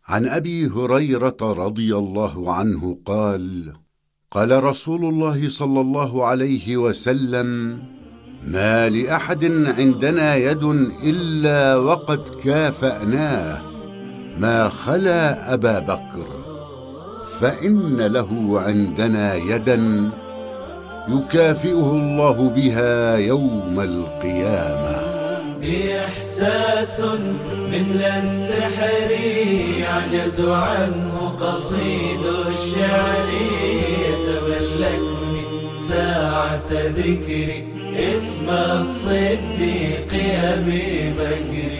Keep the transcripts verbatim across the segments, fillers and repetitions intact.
عن أبي هريرة رضي الله عنه قال: قال رسول الله صلى الله عليه وسلم: ما لأحد عندنا يد إلا وقد كافأناه ما خلا أبا بكر، فإن له عندنا يدا يكافئه الله بها يوم القيامة. إحساس مثل السحر يعجز عنه قصيد الشعر، يتملكني ساعة ذكري اسم الصديق أبي بكر.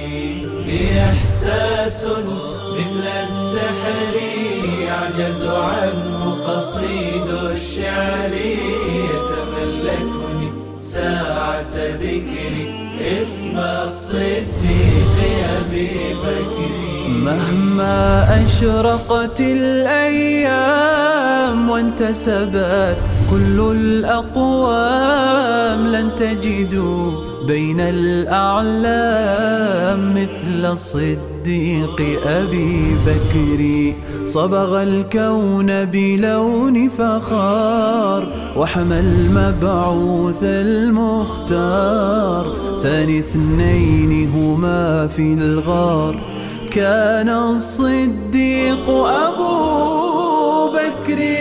إحساس مثل السحر يعجز عنه قصيد الشعر، يتملكني ساعة ذكري اسم الصديق أبي بكر. مهما أشرقت الأيام وانتسبت كل الأقوام، لن تجدوا بين الأعلام مثل الصديق أبي بكر. صبغ الكون بلون فخار وحمى المبعوث المختار، ثاني اثنين هما في الغار كان الصديق أبو بكر.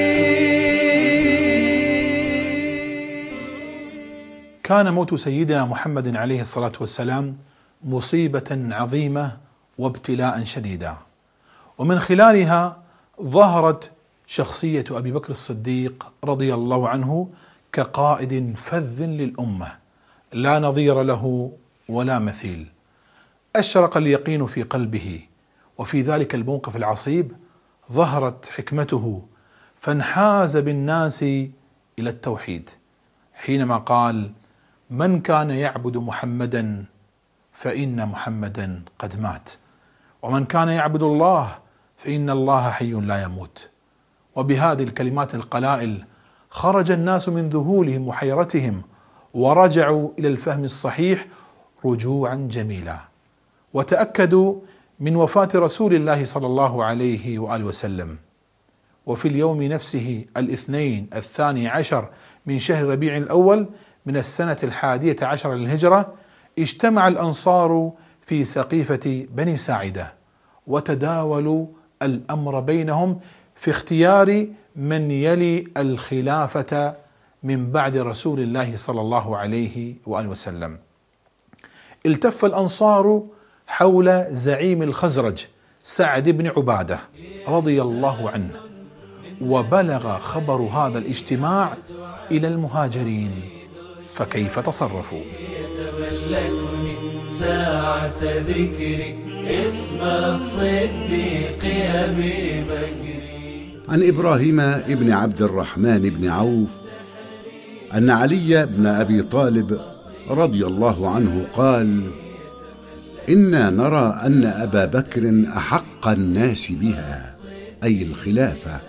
كان موت سيدنا محمد عليه الصلاة والسلام مصيبة عظيمة وابتلاء شديدا، ومن خلالها ظهرت شخصية أبي بكر الصديق رضي الله عنه كقائد فذ للأمة لا نظير له ولا مثيل. أشرق اليقين في قلبه، وفي ذلك الموقف العصيب ظهرت حكمته، فانحاز بالناس إلى التوحيد حينما قال: من كان يعبد محمدا فإن محمدا قد مات، ومن كان يعبد الله فإن الله حي لا يموت. وبهذه الكلمات القلائل خرج الناس من ذهولهم وحيرتهم ورجعوا إلى الفهم الصحيح رجوعا جميلا، وتأكدوا من وفاة رسول الله صلى الله عليه وآله وسلم. وفي اليوم نفسه الاثنين الثاني عشر من شهر ربيع الأول من السنة الحادية عشر للهجرة اجتمع الأنصار في سقيفة بني ساعدة، وتداولوا الأمر بينهم في اختيار من يلي الخلافة من بعد رسول الله صلى الله عليه وآله وسلم. التف الأنصار حول زعيم الخزرج سعد بن عبادة رضي الله عنه، وبلغ خبر هذا الاجتماع إلى المهاجرين، فكيف تصرفوا؟ يتملكني ساعة ذكري اسم الصديق أبي بكر. عن إبراهيم ابن عبد الرحمن بن عوف أن علي بن أبي طالب رضي الله عنه قال: إنا نرى أن أبا بكر أحق الناس بها، أي الخلافة،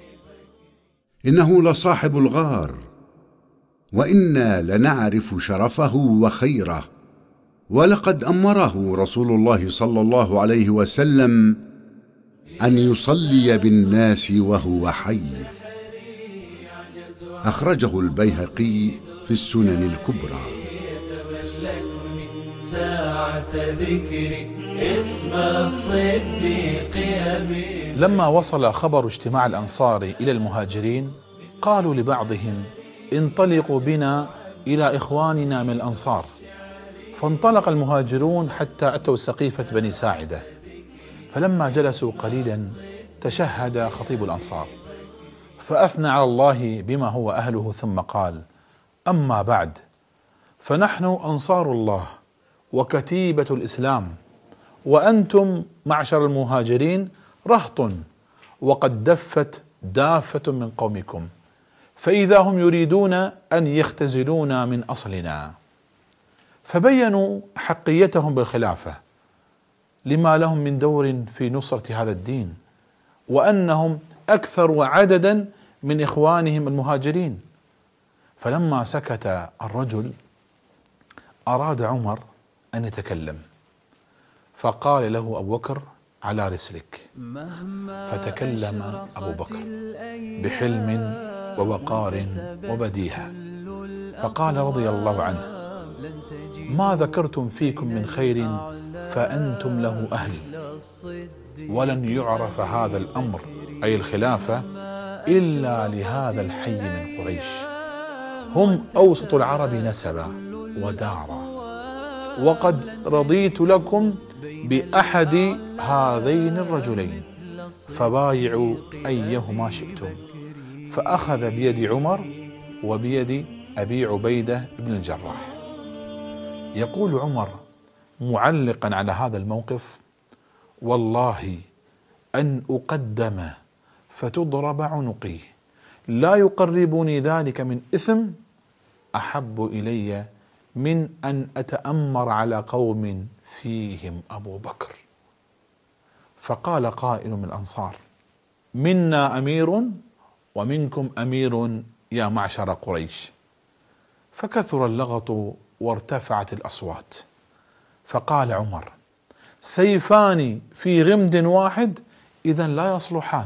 إنه لصاحب الغار، وإنا لنعرف شرفه وخيره، ولقد أمره رسول الله صلى الله عليه وسلم أن يصلي بالناس وهو حي. أخرجه البيهقي في السنن الكبرى. يتملكني ساعة ذكري اسم الصديق أبي. لما وصل خبر اجتماع الأنصار إلى المهاجرين قالوا لبعضهم: انطلقوا بنا إلى إخواننا من الأنصار. فانطلق المهاجرون حتى أتوا سقيفة بني ساعدة، فلما جلسوا قليلا تشهد خطيب الأنصار فأثنى على الله بما هو أهله، ثم قال: أما بعد، فنحن أنصار الله وكتيبة الإسلام، وأنتم معشر المهاجرين رهط، وقد دفت دافة من قومكم، فإذا هم يريدون أن يختزلونا من أصلنا. فبينوا حقيتهم بالخلافة لما لهم من دور في نصرة هذا الدين، وأنهم أكثر عددا من إخوانهم المهاجرين. فلما سكت الرجل أراد عمر أن يتكلم، فقال له أبو بكر: على رسلك. فتكلم أبو بكر بحلم ووقار وبديهة فقال رضي الله عنه: ما ذكرتم فيكم من خير فأنتم له أهل، ولن يعرف هذا الأمر أي الخلافة إلا لهذا الحي من قريش، هم أوسط العرب نسبا ودارا، وقد رضيت لكم بأحد هذين الرجلين فبايعوا أيهما شئتم. فأخذ بيد عمر وبيد أبي عبيدة بن الجراح. يقول عمر معلقا على هذا الموقف: والله أن أقدم فتضرب عنقي لا يقربني ذلك من إثم أحب إلي من أن أتأمر على قوم فيهم أبو بكر. فقال قائل من الأنصار: منا أمير ومنكم أمير يا معشر قريش. فكثر اللغط وارتفعت الأصوات، فقال عمر: سيفان في غمد واحد إذن لا يصلحان.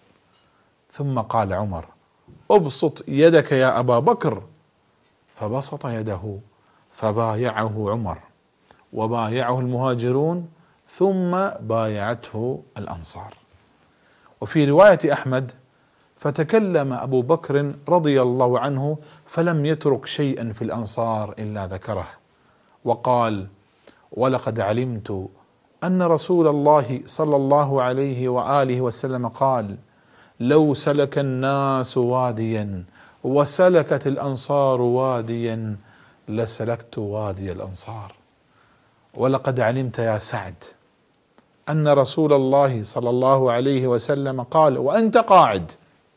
ثم قال عمر: ابسط يدك يا أبا بكر. فبسط يده فبايعه عمر وبايعه المهاجرون ثم بايعته الأنصار. وفي رواية أحمد: فتكلم أبو بكر رضي الله عنه فلم يترك شيئا في الأنصار إلا ذكره، وقال: ولقد علمت أن رسول الله صلى الله عليه وآله وسلم قال: لو سلك الناس واديا وسلكت الأنصار واديا لسلكت وادي الأنصار. ولقد علمت يا سعد أن رسول الله صلى الله عليه وسلم قال وأنت قاعد: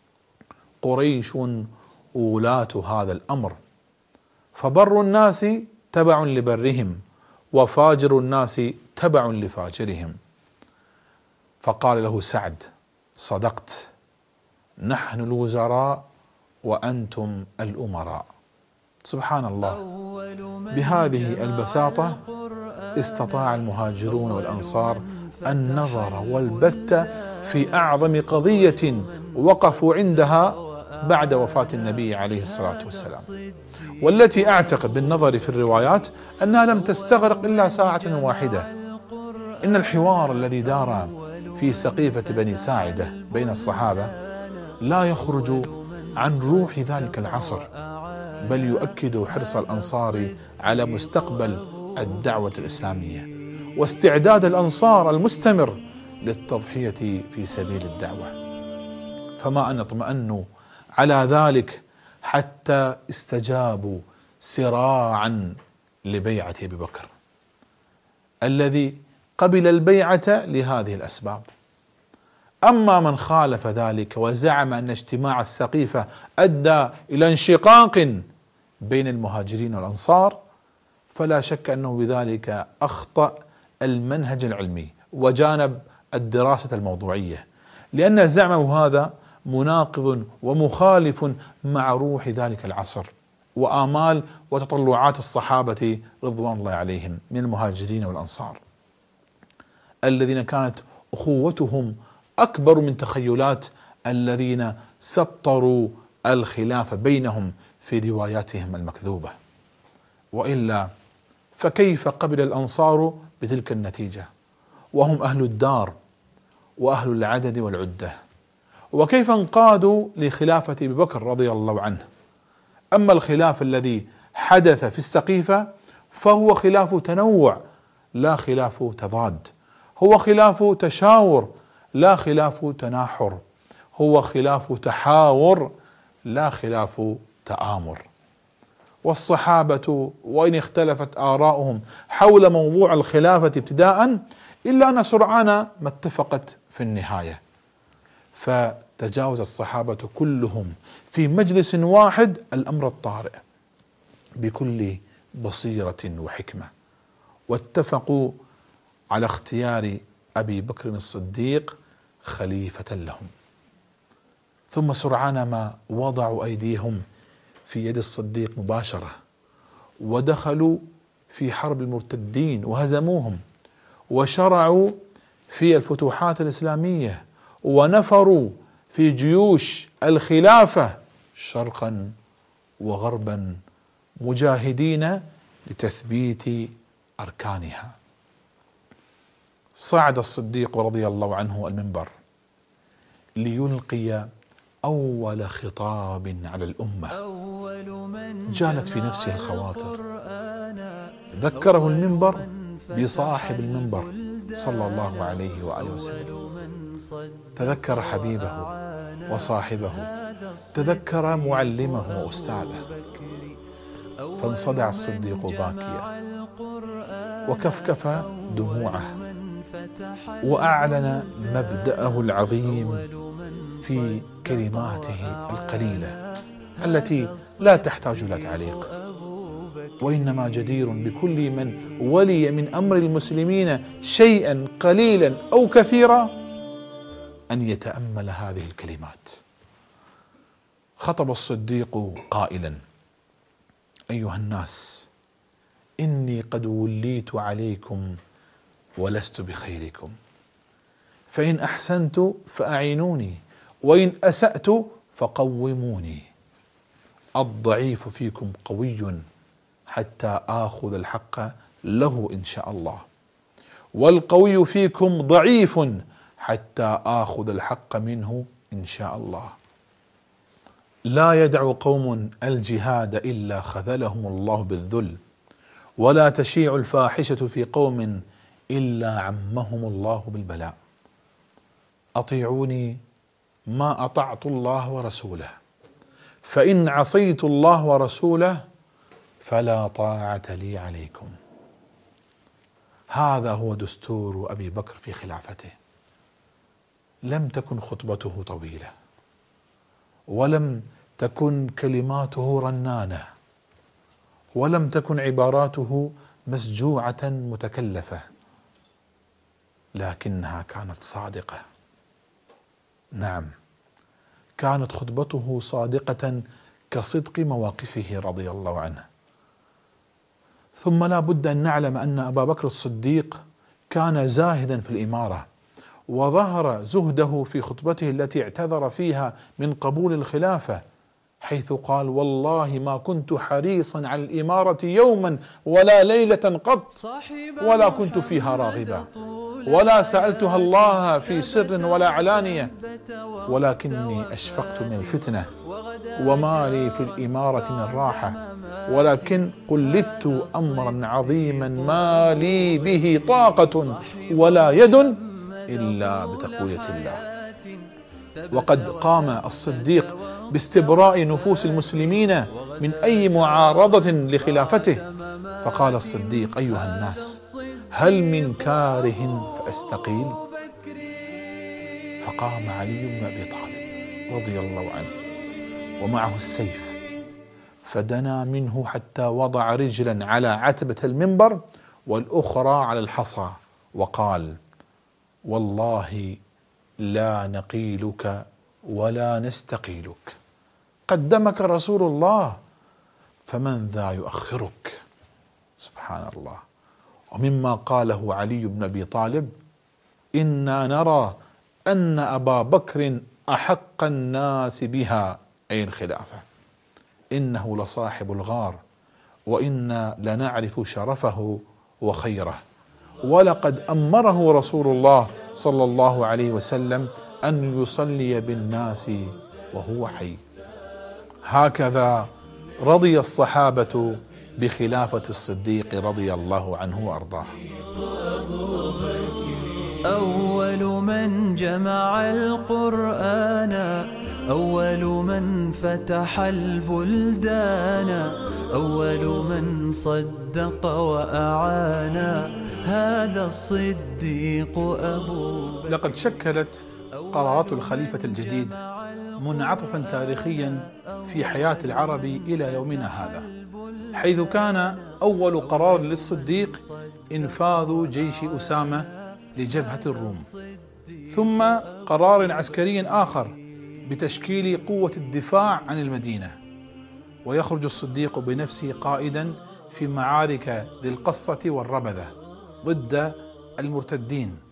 قريش أولاة هذا الأمر، فبر الناس تبع لبرهم وفاجر الناس تبع لفاجرهم. فقال له سعد: صدقت، نحن الوزراء وأنتم الأمراء. سبحان الله، بهذه البساطة استطاع المهاجرون والأنصار النظر والبت في أعظم قضية وقفوا عندها بعد وفاة النبي عليه الصلاة والسلام، والتي أعتقد بالنظر في الروايات أنها لم تستغرق إلا ساعة واحدة. إن الحوار الذي دار في سقيفة بني ساعدة بين الصحابة لا يخرج عن روح ذلك العصر، بل يؤكد حرص الأنصار على مستقبل الدعوة الإسلامية واستعداد الأنصار المستمر للتضحية في سبيل الدعوة. فما أن اطمأنوا على ذلك حتى استجابوا سراعا لبيعة أبي بكر الذي قبل البيعة لهذه الأسباب. أما من خالف ذلك وزعم أن اجتماع السقيفة أدى إلى انشقاق بين المهاجرين والأنصار فلا شك أنه بذلك أخطأ المنهج العلمي وجانب الدراسة الموضوعية، لأن زعمه هذا مناقض ومخالف مع روح ذلك العصر وآمال وتطلعات الصحابة رضوان الله عليهم من المهاجرين والأنصار الذين كانت أخوتهم أكبر من تخيلات الذين سطروا الخلاف بينهم في رواياتهم المكذوبة. وإلا فكيف قبل الأنصار بتلك النتيجة وهم أهل الدار وأهل العدد والعدة؟ وكيف انقادوا لخلافة أبي بكر رضي الله عنه؟ أما الخلاف الذي حدث في السقيفة فهو خلاف تنوع لا خلاف تضاد، هو خلاف تشاور لا خلاف تناحر، هو خلاف تحاور لا خلاف تآمر. والصحابة وإن اختلفت آراؤهم حول موضوع الخلافة ابتداء إلا أن سرعان ما اتفقت في النهاية، فتجاوز الصحابة كلهم في مجلس واحد الأمر الطارئ بكل بصيرة وحكمة، واتفقوا على اختيار أبي بكر الصديق خليفة لهم. ثم سرعان ما وضعوا أيديهم في يد الصديق مباشرة ودخلوا في حرب المرتدين وهزموهم، وشرعوا في الفتوحات الإسلامية، ونفروا في جيوش الخلافة شرقا وغربا مجاهدين لتثبيت أركانها. صعد الصديق رضي الله عنه المنبر ليلقي أول خطاب على الأمة. جالت في نفسه الخواطر، ذكره المنبر بصاحب المنبر صلى الله عليه وآله وسلم، تذكر حبيبه وصاحبه، تذكر معلمه وأستاذه، فانصدع الصديق باكيا وكفكف دموعه، وأعلن مبدأه العظيم في كلماته القليلة التي لا تحتاج إلى تعليق، وإنما جدير بكل من ولي من أمر المسلمين شيئا قليلا أو كثيرا أن يتأمل هذه الكلمات. خطب الصديق قائلا: أيها الناس، إني قد وليت عليكم ولست بخيركم، فإن أحسنت فأعينوني، وإن أسأت فقوموني. الضعيف فيكم قوي حتى آخذ الحق له إن شاء الله، والقوي فيكم ضعيف حتى آخذ الحق منه إن شاء الله. لا يدع قوم الجهاد إلا خذلهم الله بالذل، ولا تشيع الفاحشة في قوم إلا عمهم الله بالبلاء. أطيعوني ما أطعت الله ورسوله، فإن عصيت الله ورسوله فلا طاعة لي عليكم. هذا هو دستور أبي بكر في خلافته. لم تكن خطبته طويلة، ولم تكن كلماته رنانة، ولم تكن عباراته مسجوعة متكلفة، لكنها كانت صادقة. نعم، كانت خطبته صادقة كصدق مواقفه رضي الله عنه. ثم لا بد أن نعلم أن أبا بكر الصديق كان زاهدا في الإمارة، وظهر زهده في خطبته التي اعتذر فيها من قبول الخلافة، حيث قال: والله ما كنت حريصا على الإمارة يوما ولا ليلة قط، ولا كنت فيها راغبا، ولا سألتها الله في سر ولا علانية، ولكني أشفقت من الفتنة، وما لي في الإمارة من راحة، ولكن قلدت أمرا عظيما ما لي به طاقة ولا يد إلا بتقوية الله. وقد قام الصديق باستبراء نفوس المسلمين من أي معارضة لخلافته، فقال الصديق: أيها الناس، هل من كاره فأستقيل؟ فقام علي بن أبي طالب رضي الله عنه ومعه السيف، فدنا منه حتى وضع رجلا على عتبة المنبر والأخرى على الحصى، وقال: والله لا نقيلك ولا نستقيلك، قدمك رسول الله، فمن ذا يؤخرك. سبحان الله. ومما قاله علي بن أبي طالب: إنا نرى أن أبا بكر أحق الناس بها، أي الخلافة، إنه لصاحب الغار، وإنا لنعرف شرفه وخيره، ولقد أمره رسول الله صلى الله عليه وسلم أن يصلي بالناس وهو حي. هكذا رضي الصحابة بخلافة الصديق رضي الله عنه وأرضاه. أول من جمع القرآن، أول من فتح البلدان، أول من صدق وأعان، هذا الصديق أبو بكر. لقد شكلت قرارات الخليفة الجديد منعطفا تاريخيا في حياة العرب إلى يومنا هذا، حيث كان أول قرار للصديق إنفاذ جيش أسامة لجبهة الروم، ثم قرار عسكري آخر بتشكيل قوة الدفاع عن المدينة، ويخرج الصديق بنفسه قائدا في معارك ذي القصة والربذة ضد المرتدين،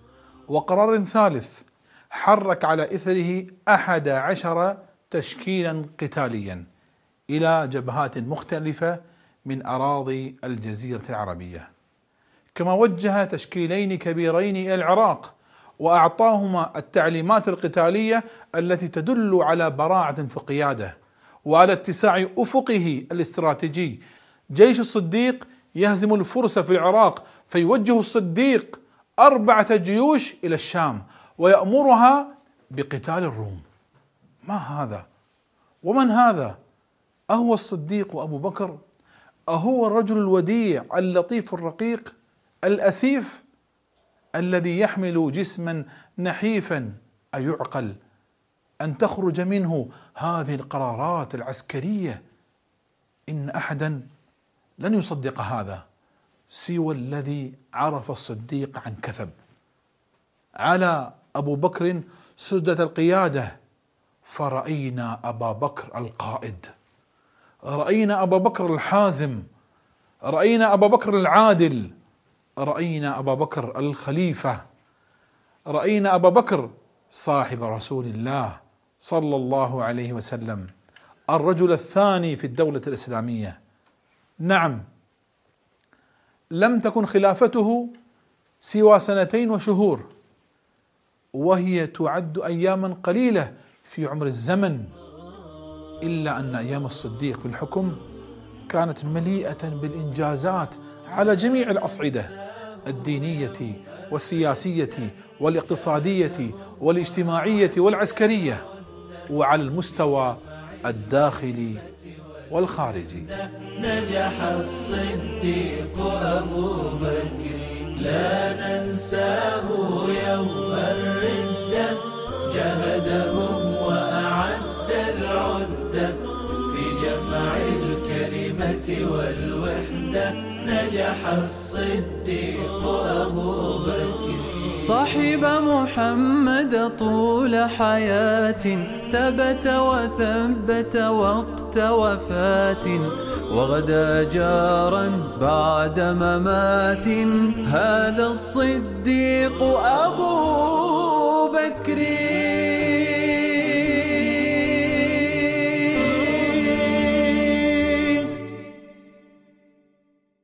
وقرار ثالث حرك على إثره أحد عشر تشكيلا قتاليا إلى جبهات مختلفة من أراضي الجزيرة العربية، كما وجه تشكيلين كبيرين إلى العراق وأعطاهما التعليمات القتالية التي تدل على براعة في القيادة وعلى اتساع أفقه الاستراتيجي. جيش الصديق يهزم الفرس في العراق، فيوجه الصديق أربعة جيوش إلى الشام ويأمرها بقتال الروم. ما هذا؟ ومن هذا؟ أهو الصديق وأبو بكر؟ أهو الرجل الوديع اللطيف الرقيق الأسيف الذي يحمل جسما نحيفا أيعقل أن تخرج منه هذه القرارات العسكرية؟ إن أحدا لن يصدق هذا سوى الذي عرف الصديق عن كثب. على أبو بكر سدة القيادة، فرأينا أبا بكر القائد، رأينا أبا بكر الحازم، رأينا أبا بكر العادل، رأينا أبا بكر الخليفة، رأينا أبا بكر صاحب رسول الله صلى الله عليه وسلم، الرجل الثاني في الدولة الإسلامية. نعم، لم تكن خلافته سوى سنتين وشهور، وهي تعد أياما قليلة في عمر الزمن، إلا أن أيام الصديق في الحكم كانت مليئة بالإنجازات على جميع الأصعدة الدينية والسياسية والاقتصادية والاجتماعية والعسكرية، وعلى المستوى الداخلي والخارجي. نجح الصديق أبو بكر لا ننساه يوم الردة، جهدهم وأعد العدة في جمع الكلمة والوحدة. نجح الصديق أبو بكر صاحب محمد طول حياة، ثبت وثبت وقت وفاة، وغدا جارا بعد ممات. هذا الصديق أبو